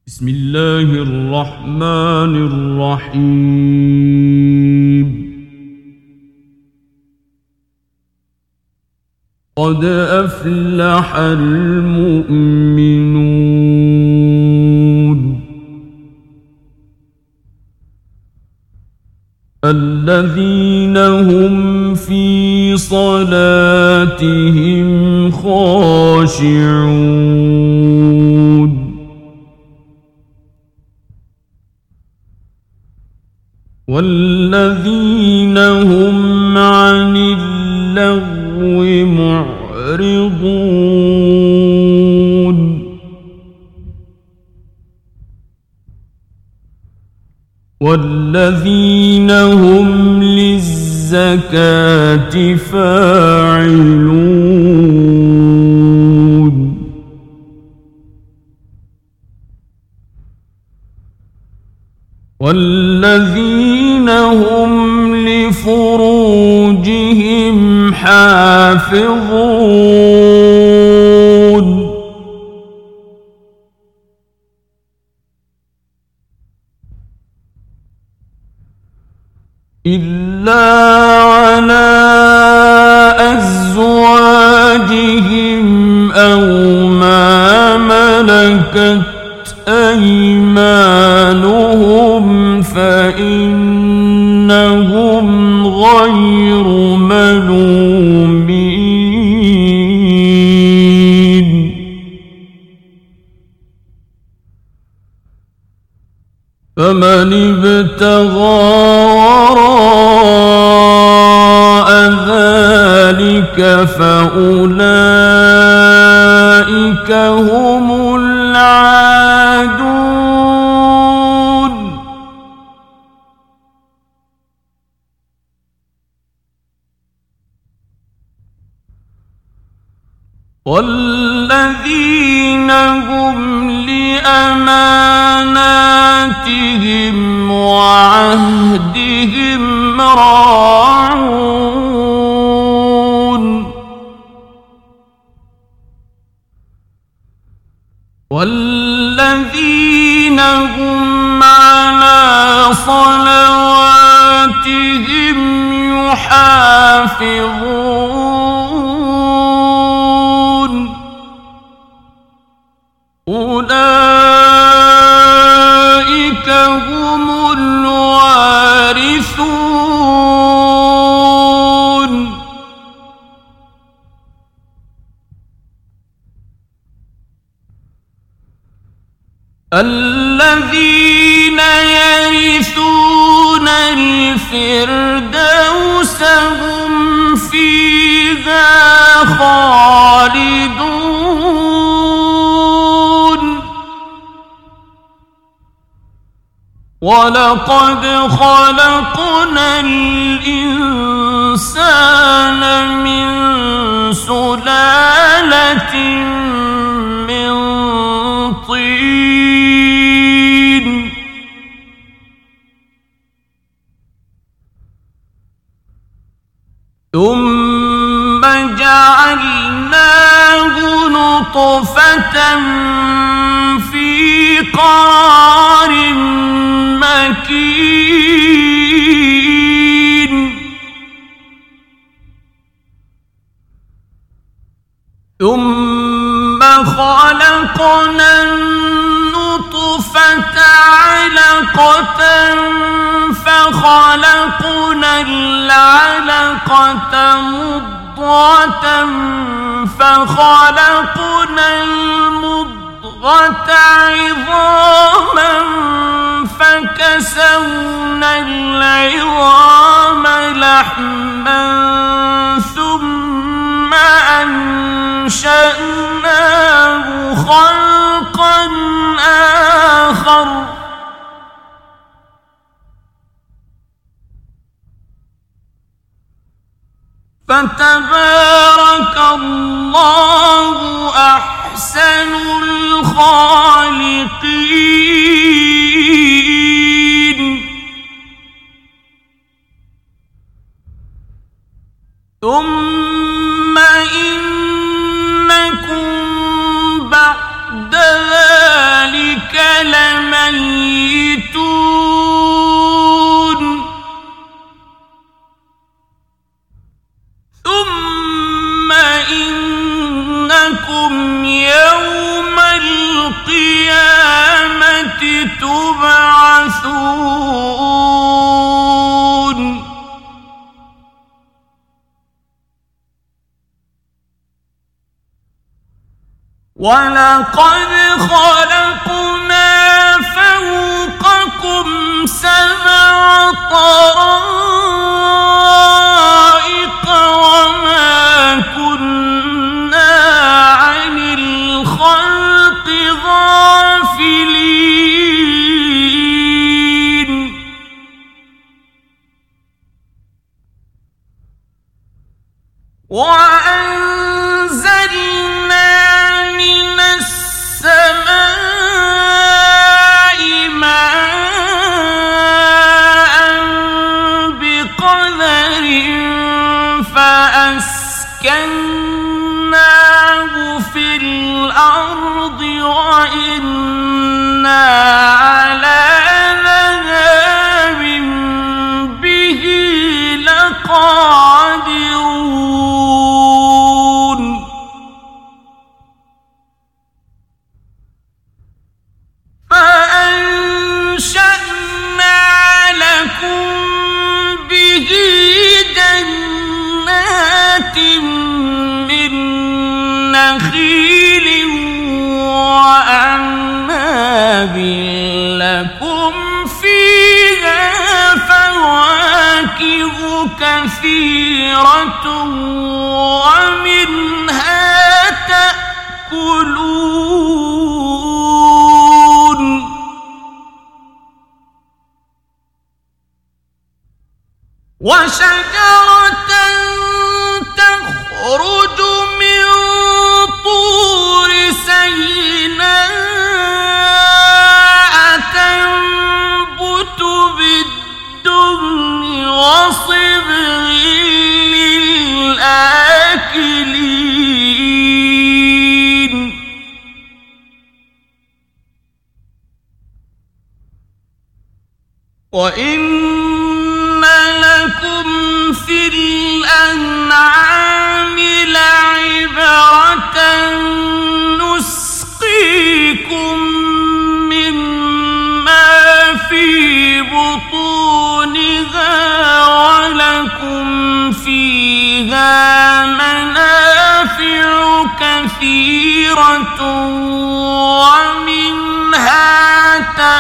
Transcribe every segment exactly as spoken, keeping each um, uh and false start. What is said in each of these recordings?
بسم الله الرحمن الرحيم. قد أفلح المؤمنون الذين هم في صلاتهم خاشعون والذين هم عن اللغو معرضون والذين هم للزكاة فاعلون والذين هم لفروجهم حافظون إلا على أزواجهم أو ما ملكت أيمانهم فإنهم غير ملومين فمن ابتغى وراء ذلك فأولئك هم العادون والذين هم لأماناتهم وعهدهم راعون والذين هم على صلواتهم يحافظون أولئك هم الوارثون الذين يرثون الفردوس هم فيها خالدون ولقد خلقنا الإنسان من سلالة من طين ثم جعلناه نطفة في قرار مكين ثم خلقنا النطفة علقة فخلقنا العلقة مضغة فخلقنا المضغة عظاما فكسونا العظام لحما ثم أنشأناه خلقا آخر فتبارك الله أحسن الخالقين ثم إنكم بعد ذلك لا ولقد خلقنا فوقكم سبع طرائق وما كنا عن الخلق غافلين وأنزلنا من السماء ماء بقدر فأسكناه في الأرض وإنا على ذهاب به لقادرون فأنشأنا لكم به جنات من نخيل وأعناب لكم فيها فواكه كثيرة ومنها تأكلون وشجرة تخرج من طور سيناء تنبت بالدهن وصبغ للآكلين وإن لكم في الأنعام لعبرة نسقيكم مما في بطونها ولكم فيها منافع كثيرة ومنها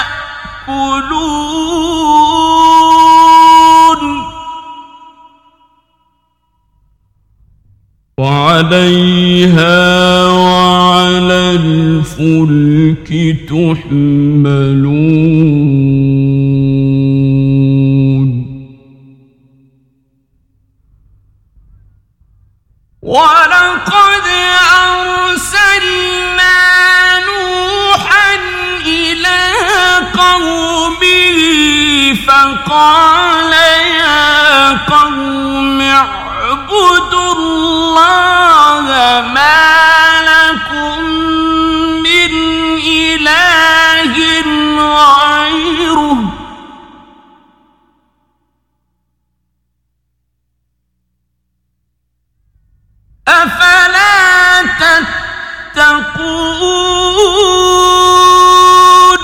تأكلون وعليها وعلى الفلك تحملون ولقد أرسلنا نوحا إلى قومه فقال يا قوم اعبدوا الله ما لكم من إله غيره أفلا تتقون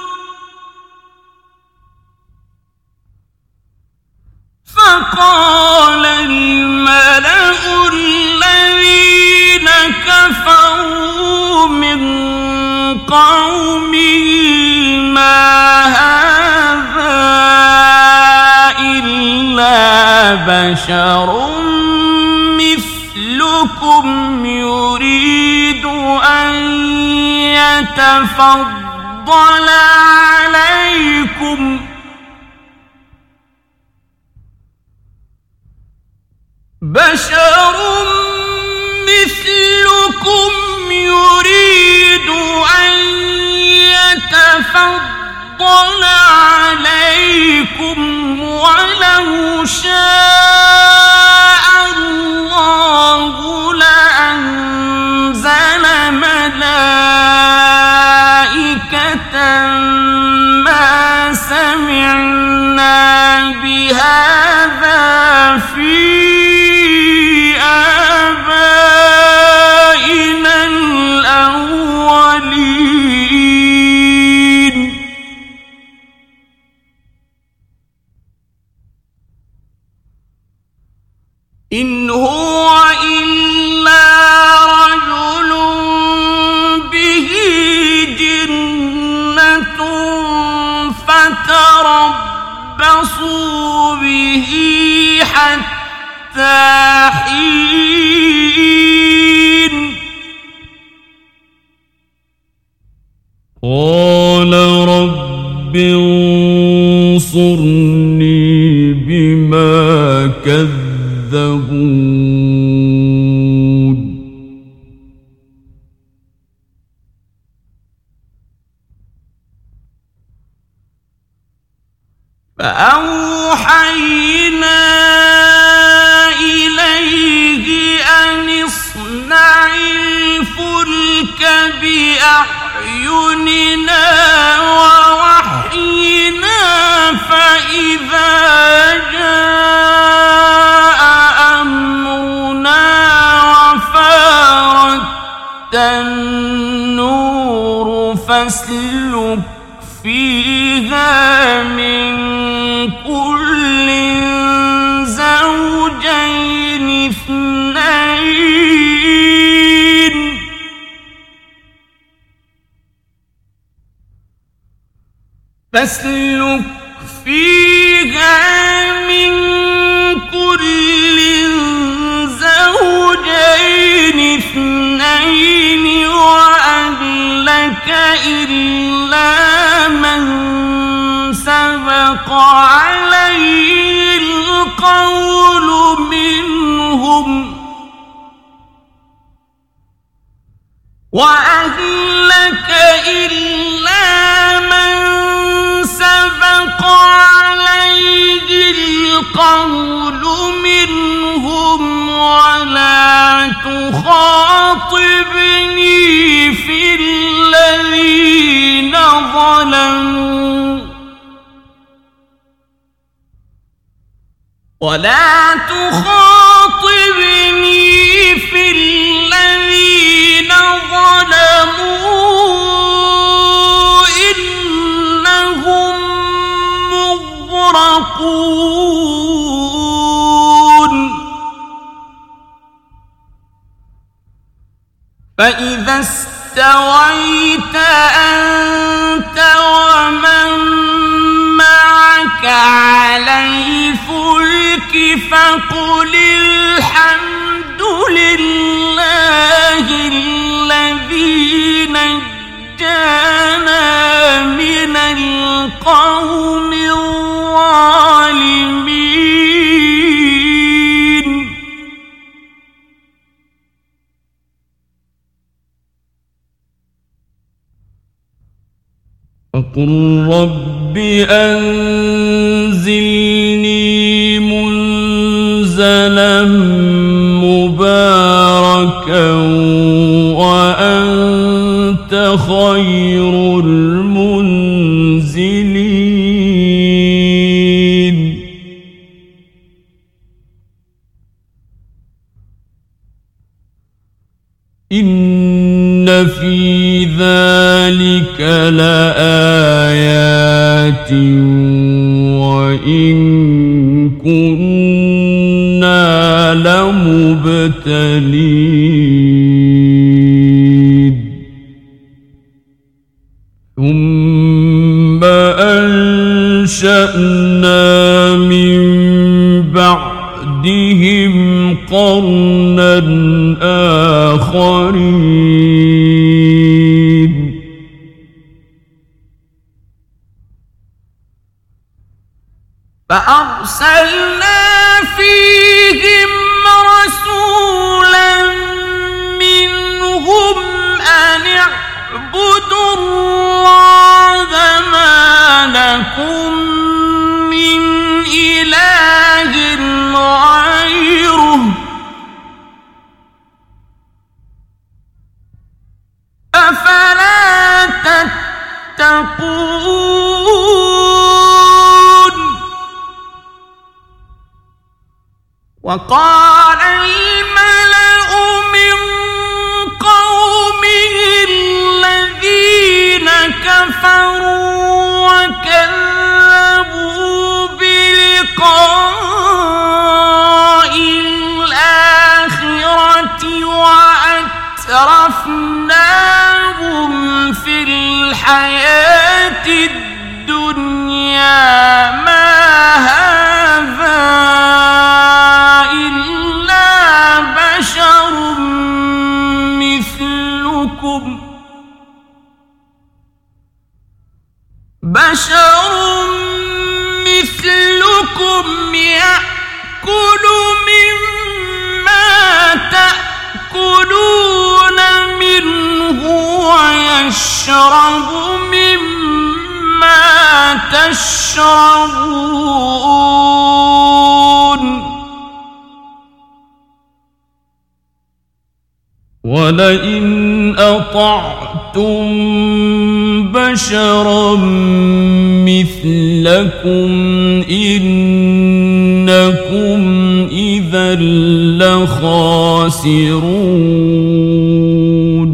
فقال الملأ الذين كفروا من قومه ما هذا إلا بشر مثلكم يريد أن يتفضل عليكم بشر مثلكم يريد أن يتفضل عليكم ولو شاء الله لأنزل ملائكة ما سمعنا بهذا في آبائنا الأولين إن هو إلا رجل فتربصوا به حتى حين قال رب انصرني بما كذبون فأوحينا إليه أن اصنع الفلك بأعيننا ووحينا فإذا جاء أمرنا وفارت النور فاسلك فيها من كل زوجين اثنين فاسلك فيها من كل زوجين اثنين وأهلك إلا من سبق عليه القول منهم وأهلك إلا من سبق عليه القول منهم ولا تخاطبني في الذين ظلموا ولا تخاطبني في الذين ظلموا إنهم مغرقون فإذا استويت أنت ومن معك على الفلك فقل الحمد لله الذي نجانا من القوم الظالمين فقل رب أنزلني منزلا مباركا وأنت خير المنزلين إن في ذلك لآيات وإن كنا لمبتلين ثم أنشأنا من بعدهم قرنا آخرين فأرسلنا فيهم رسولا منهم أن اعبدوا الله ما لكم من إله غيره أفلا تتقون وقال الملأ من قومه الذين كفروا وكذبوا بلقاء الآخرة وأترفناهم في الحياة الدنيا بشر مثلكم يأكل مما تأكلون منه ويشرب مما تشربون ولئن أطعتم بشرا مثلكم إنكم إذا لخاسرون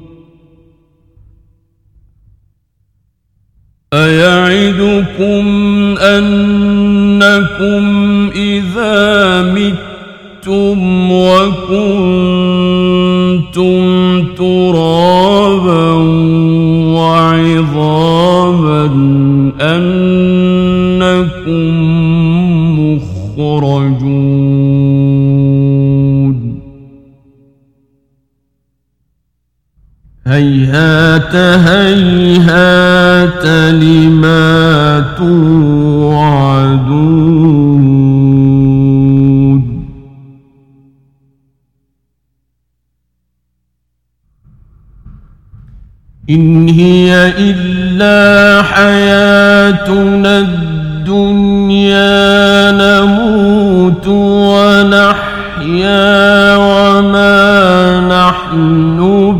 أيعدكم أنكم إذا متم وكنتم ترابا وعظاما أنكم مخرجون هيهات هيهات لما توعدون إن هي إلا حياتنا الدنيا نموت ونحيا وما نحن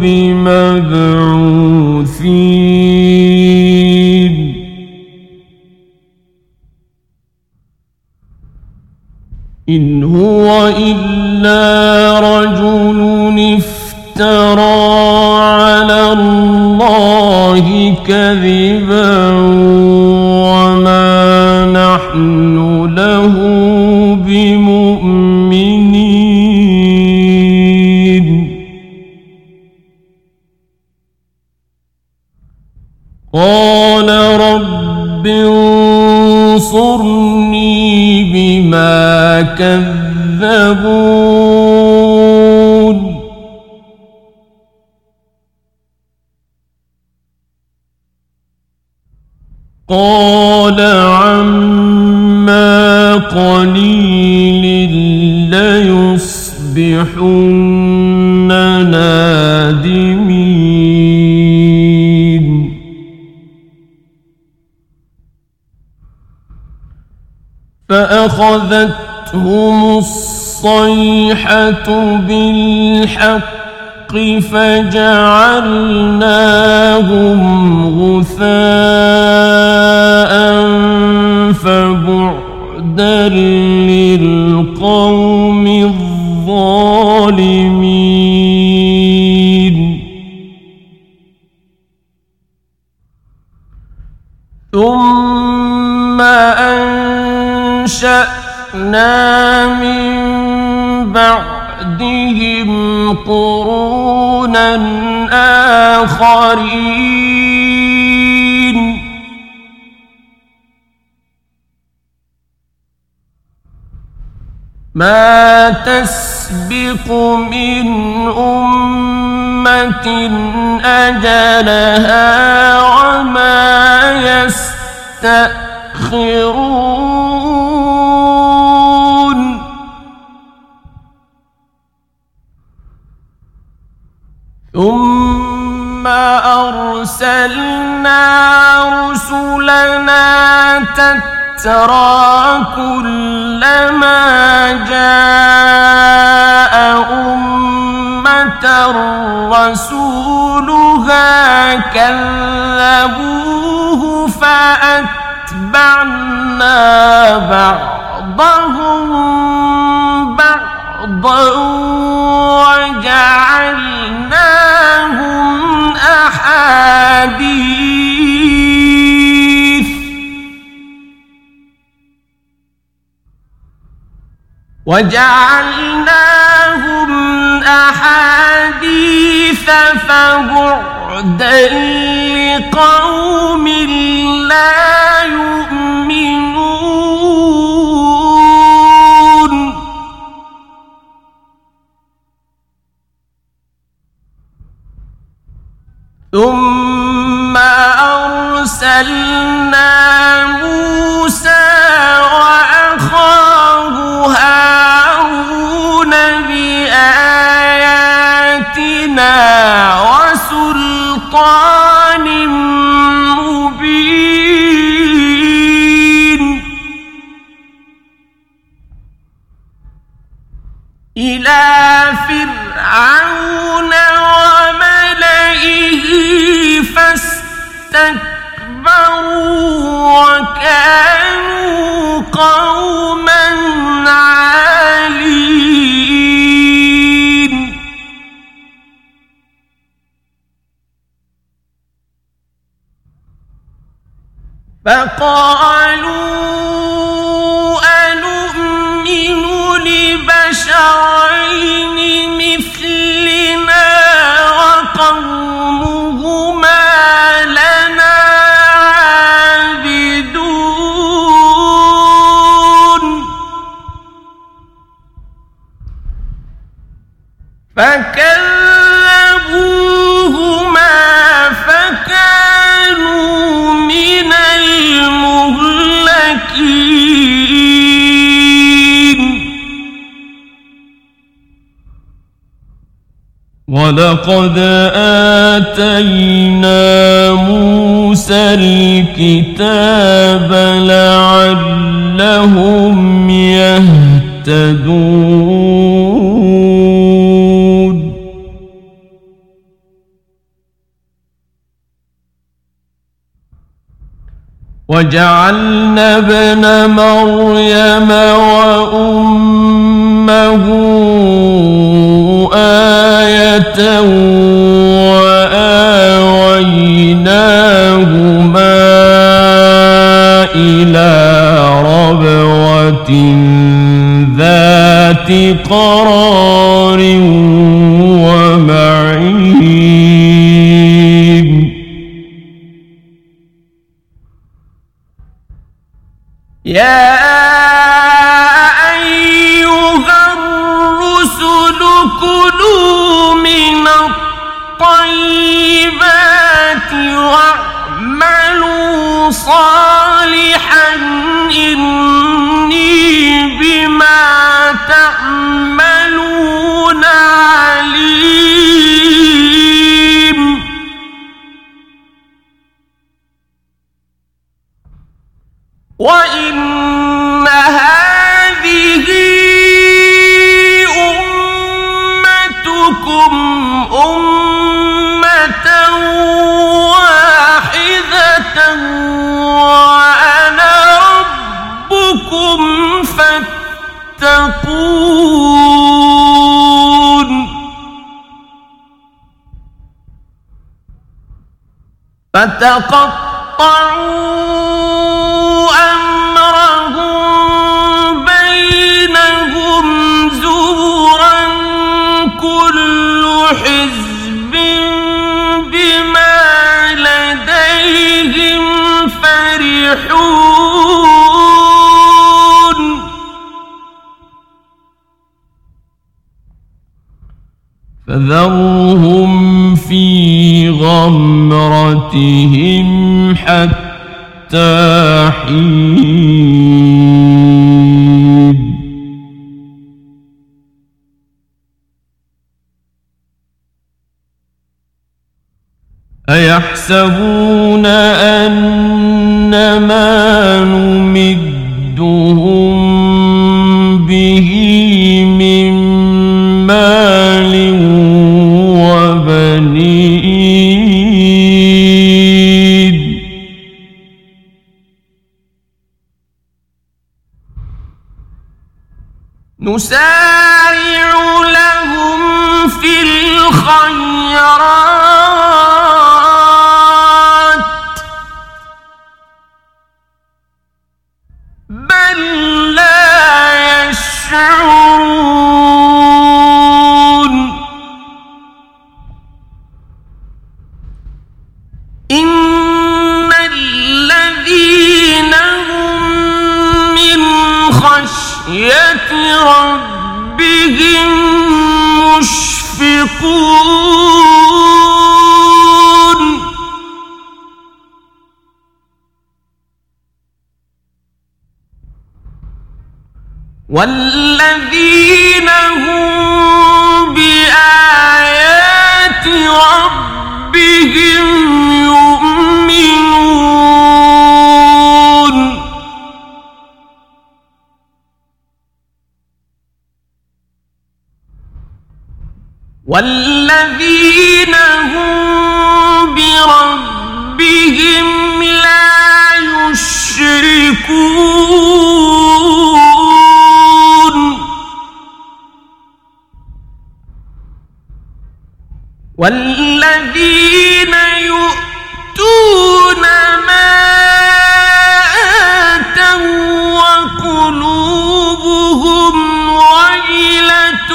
بمبعوثين إن هو إلا رجل افترى على الله كذبا وما نحن له بمؤمنين قال رب انصرني بما كذبون قال عما قليل ليصبحن نادمين فأخذتهم الصيحة بالحق فجعلناهم غثاء فبعدا للقوم الظالمين ثم أنشأنا من بعدهم قرونا آخرين ما تسبق من أمة أجلها وما يستأخرون ثم أرسلنا رسلنا تترى كلما جاء أمة رسولها كذبوه فأتبعنا بعضهم بعضا وجعلناهم أحاديث وجعلناهم أحاديث فبعدا لقوم لا يؤمنون ثم أرسلنا أرسلنا موسى وأخاه هارون بآياتنا وسلطان مبين إلى فرعون وملئه فاستكبروا وكانوا قوما عالين فقالوا أنؤمن لبشرين مثلنا وقومهما لنا عابدون فكذبوهما فكانوا من المهلكين ولقد آتينا موسى الكتاب لعلهم يهتدون وجعلنا ابن مريم وأمه آية وآويناهما إلى ربوة ذات قرار ومعين يا أيها الرسل كلوا من الطيبات واعملوا صالحا إني بما تعملون عليم وإن هذه أمتكم أمة واحدة وأنا ربكم فاتقون فتقطعوا أمرهم بينهم زبرا كل حزب بما لديهم فرحون فذرهم في غمرتهم حتى حين أيحسبون أن ما نمدهم به من مال وبنين نسارع لهم في الخيرات بل لا يشعرون إن الذين هم من خشية ربهم مشفقون والذين هم بآيات ربهم يؤمنون والذين هم بربهم لا يشركون والذين يؤتون ما آتوا وقلوبهم وجلة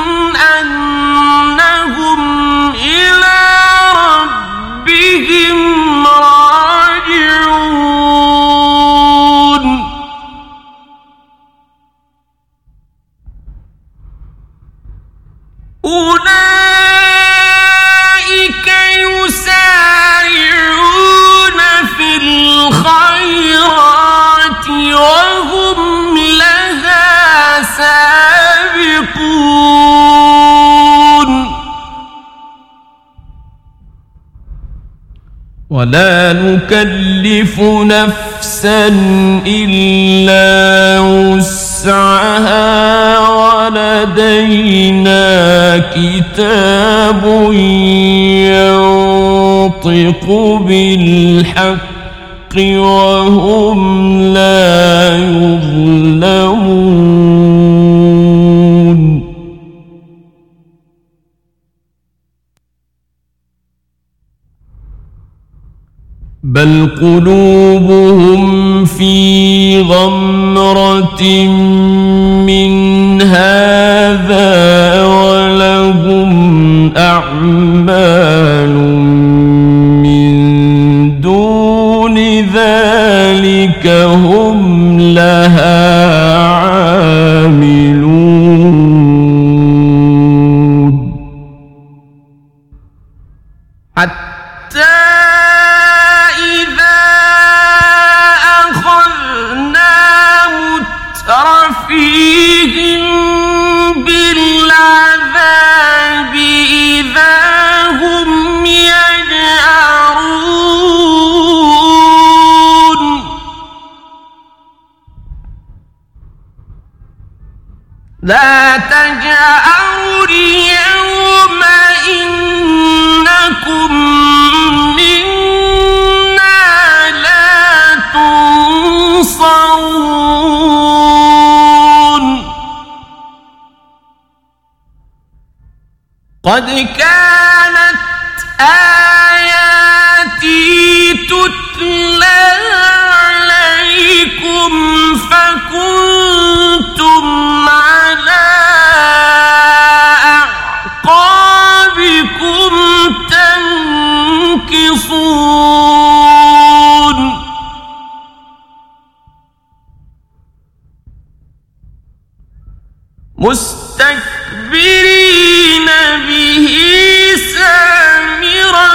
أنهم إلى ربهم راجعون أولئك يسارعون في الخيرات وهم لها سابقون ولا نكلف نفسا إلا وسعها ولدينا كتاب ينطق بالحق وهم لا يظلمون بل قلوبهم في غمرة من هذا ولهم أعمال من دون ذلك هم لها عاملون حتى فيهم بالعذاب إذا هم يجأرون لا تجأروا اليوم إنكم منا لا تنصرون قد كانت آياتي تتلى عليكم فكنتم على أعقابكم تنكصون مستكبرين به سامرا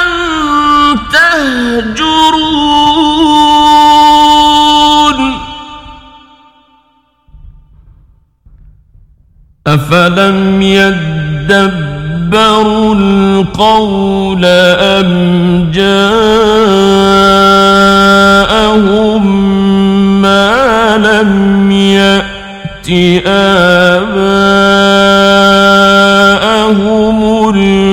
تهجرون أفلم يدبروا القول أم جاءهم ما لم يأت آباءهم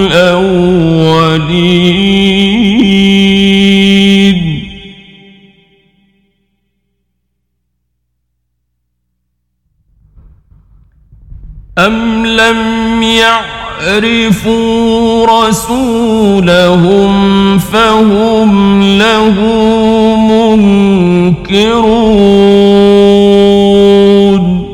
الأولين أم لم يعرفوا رسولهم فهم له منكرون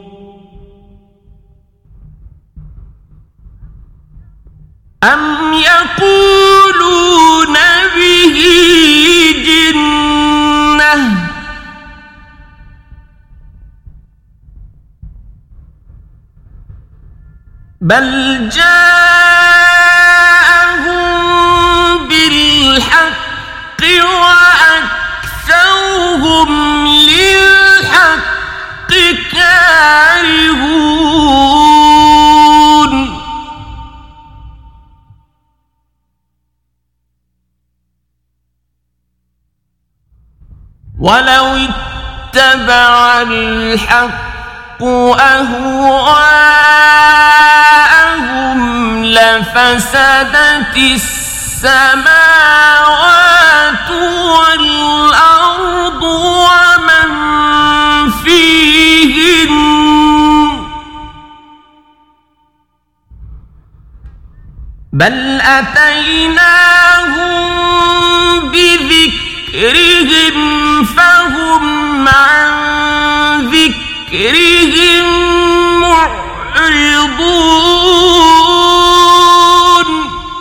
أم يقولون به جنة بل جاءهم بالحق وأكثرهم للحق كارهون ولو اتبع الحق أهواءهم لفسدت السماوات والأرض ومن فيهن بل أتيناهم بذكرهم فهم عن ذكرهم معرضون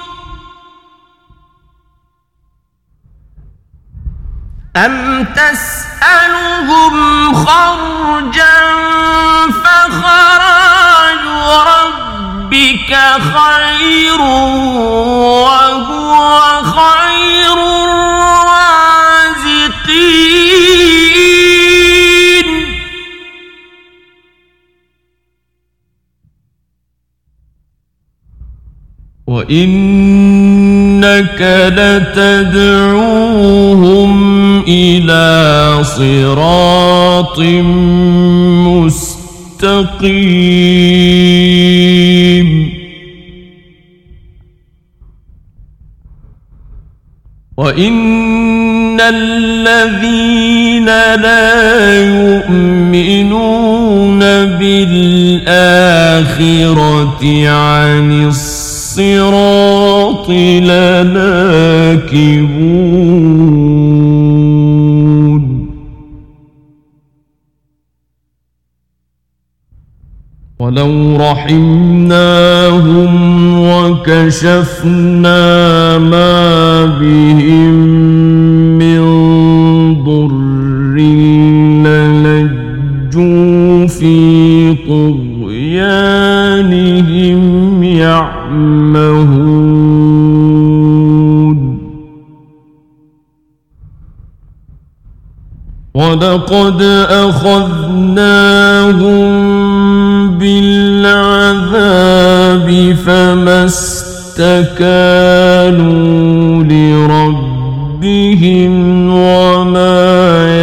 أم تسألهم خرجا فخراج ربك خير وهو خير الرازقين وإنك لتدعوهم إلى صراط مستقيم وإن الذين لا يؤمنون بالآخرة عن الصراط لناكبون ولو رحمناهم وكشفنا ما بهم من ضر للجوا في طغيانهم يعمهون ولقد أخذناهم بالعذاب فما استكانوا لربهم وما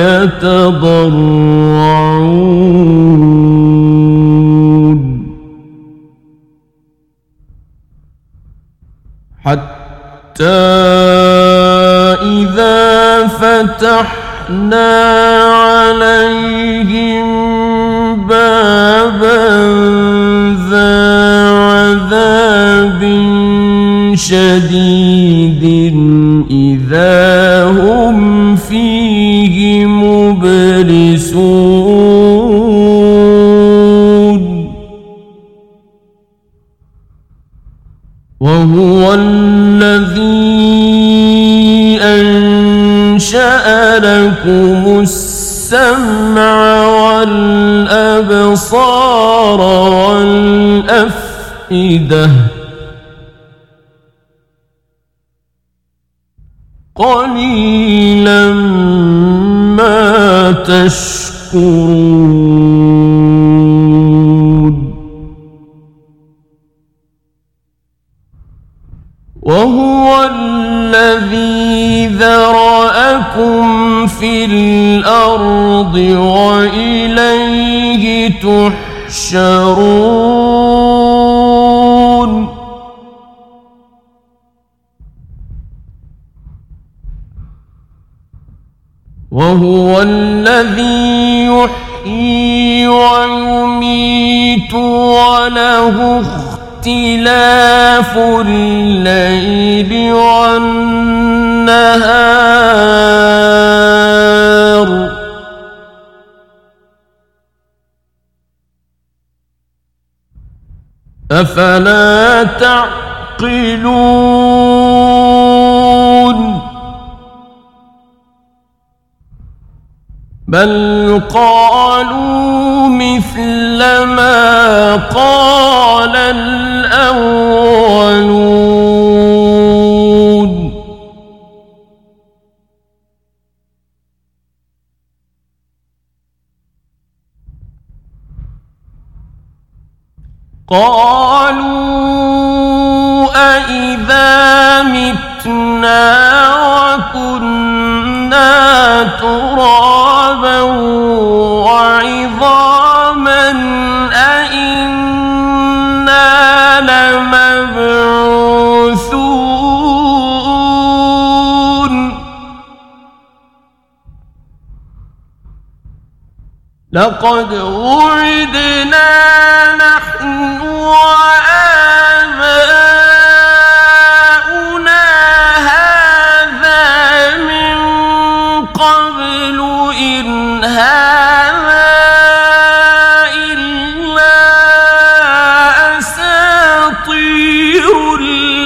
يتضرعون حتى إذا فتحنا عليهم بابا ذا عذاب شديد إذا هم فيه مبلسون وهو الذي أنشأ لكم السمع والأبصار والأفئدة قليلا ما تشكرون وهو الذي ذرأكم في الأرض وإليه تحشرون وهو الذي يحيي ويميت وله اختلاف الليل والنهار أفلا تعقلون بل قالوا مثل ما قال الأولون قالوا أإذا متنا وكنا ترابا لقد وعدنا نحن وآباؤنا هذا من قبل إن هذا إلا أساطير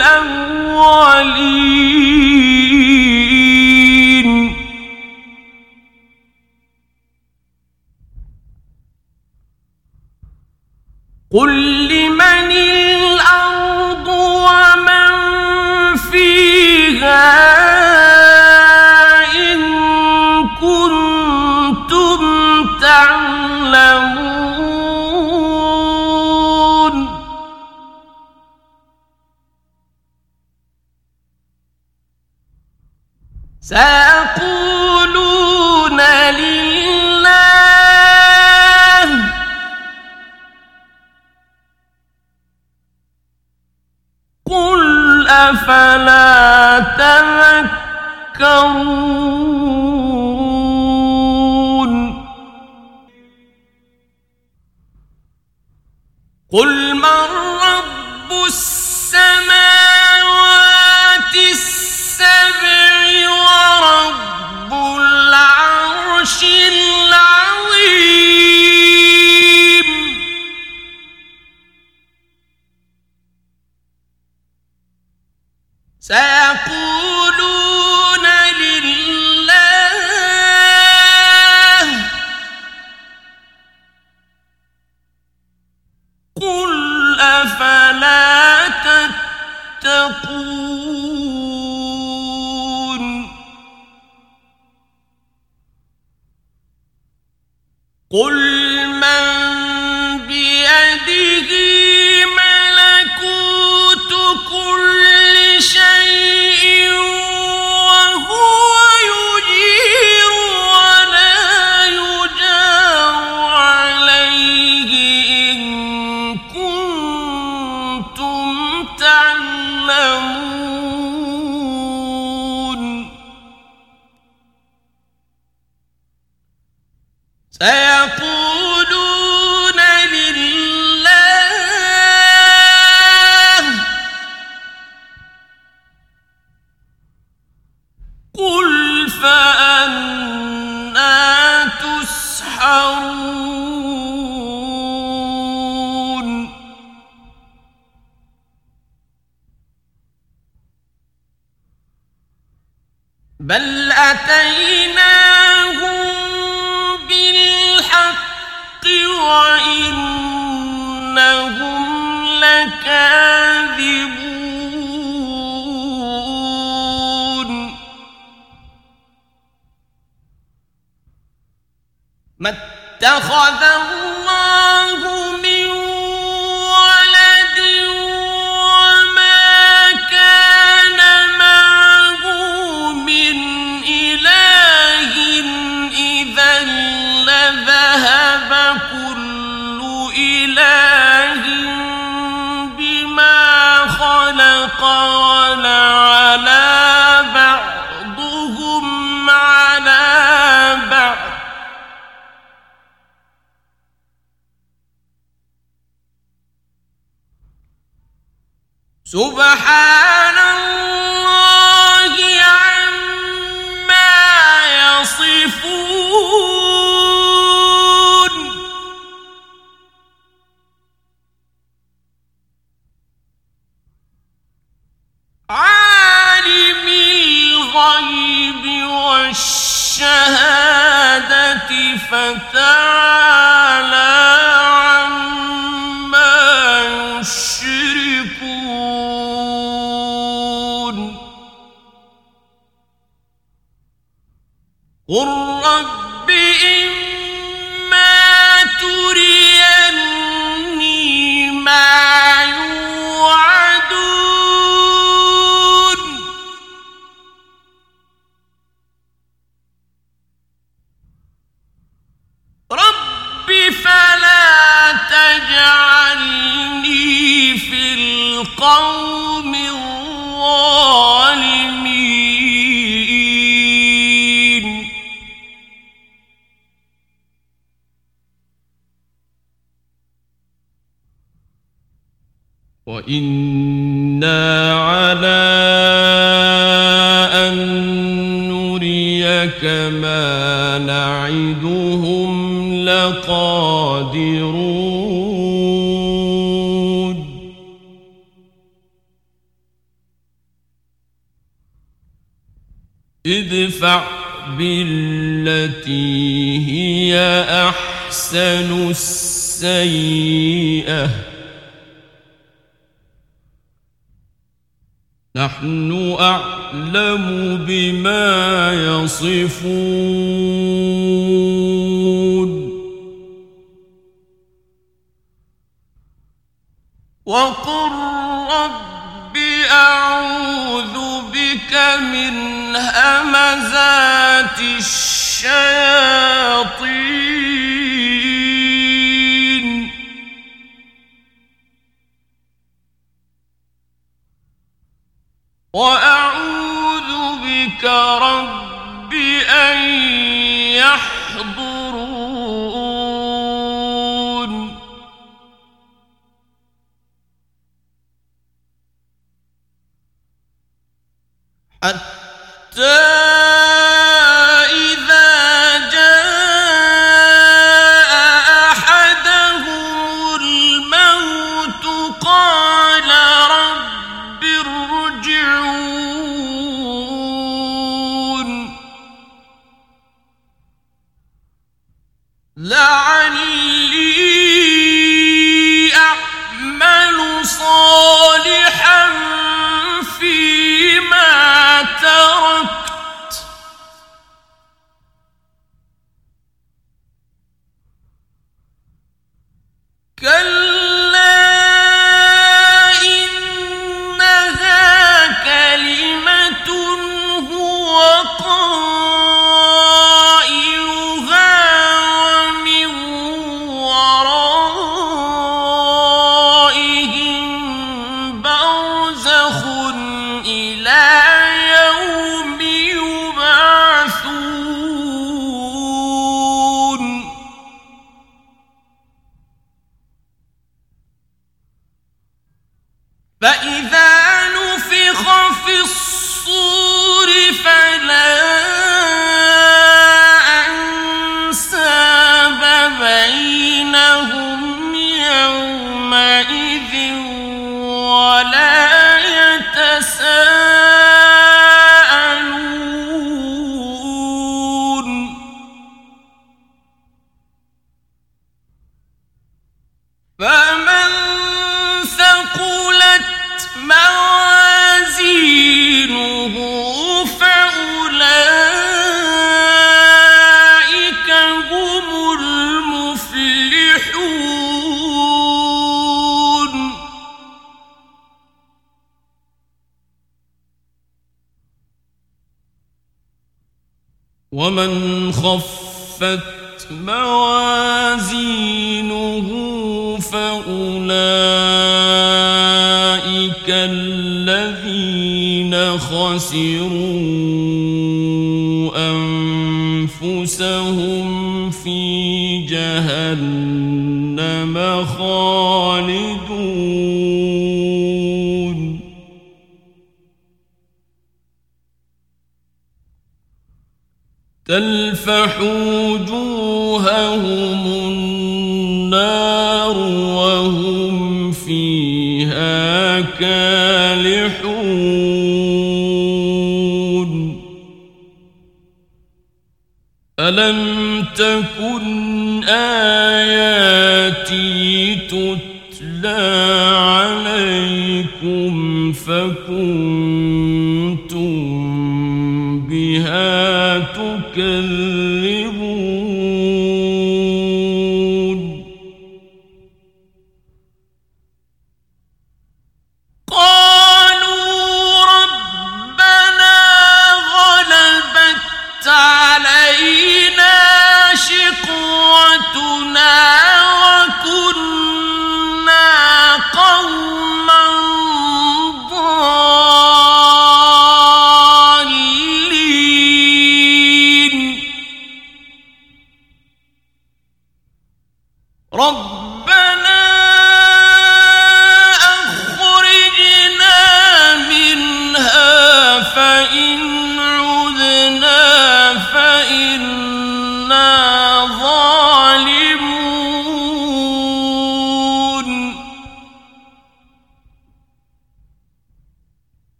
الأولين. قل لمن الأرض ومن فيها إن كنتم تعلمون. سيقولون لله قل أفلا تذكرون. قل من رب السماوات السبع ورب العرش العظيم. سيقولون لله قل أفلا تتقون. قل من بيده ملكوت كل شيء وهو يجير ولا يجار عليه إن كنتم تعلمون. سيقولون لله قل فأنى تسحرون. بل أتيناهم بالحق وإنهم لكاذبون. ما اتخذ الله من ولد وما كان معه من إله إذا لذهب كل إله بما خلق ولعلى بعضهم على بعض سبحان الله عما يصفون. عالم الغيب والشهادة فتعالى عما يشركون. قل رب إما تريني ما يوعدون رب فلا تجعلني في القوم الظالمين. وإنا على أن نريك ما نعدهم لقادرون ادفع بالتي هي أحسن السيئة نحن أعلم بما يصفون وقل رب أعوذ بك من همزات الشياطين وأعوذ بك رب أن يحضرون حتى إذا جاء أحدهم الموت قال رب ارجعون لعلي أعمل صالحا فيما تركت كلا إنها كلمة هو قائلها ومن ورائهم برزخ إلى يوم يبعثون فإذا نفخ في الصور فلا أنساب بينهم يومئذ ولا يتساءلون فمن ثقلت موازينه فأولئك هم المفلحون ومن خفت موازينه فأولئك الذين خسروا أنفسهم في جهنم خالدون تلفح وجوههم النار وهم فيها كالحون ألم تكن آياتي تتلى عليكم فكنتم بها تكذبون قالوا ربنا غلبت علينا شقوتنا وكنا قوما ضالين ربنا أخرجنا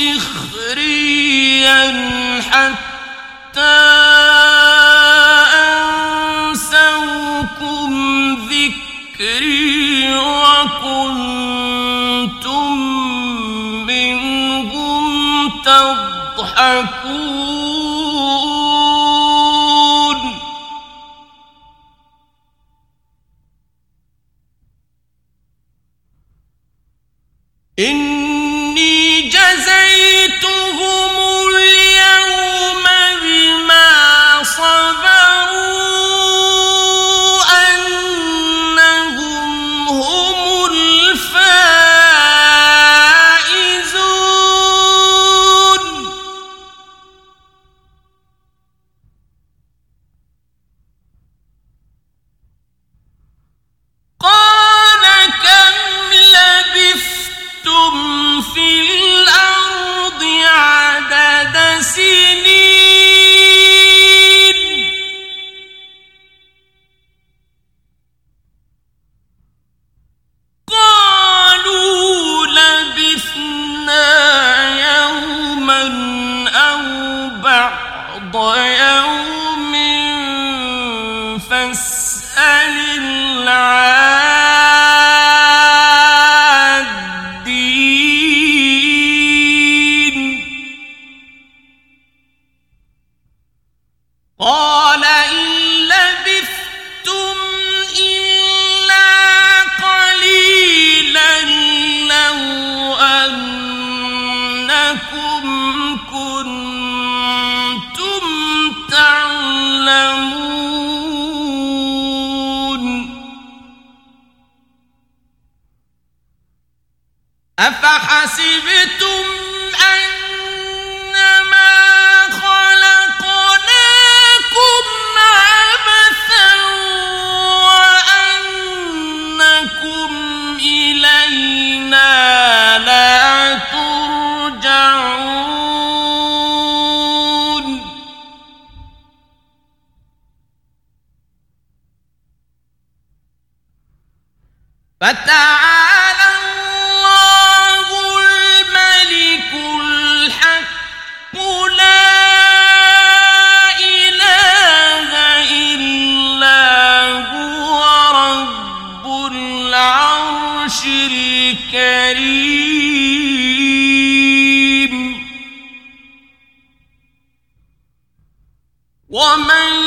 سخريا حتى أنسوكم ذكري وكنتم منهم تضحكون إني جزيتهم اليوم بما صبروا أنهم هم الفائزون قال كم لبثتم في الأرض عدد سنين قالوا لبثنا يوما أو بعض يوم فاسأل العادين قال إن لبثتم إلا قليلا لو أنكم كنتم تعلمون أفحسبتم أنما خلقناكم عبثا وأنكم إلينا لا ترجعون فتعالى الله الملك الحق لا إله إلا هو رب العرش الكريم ومن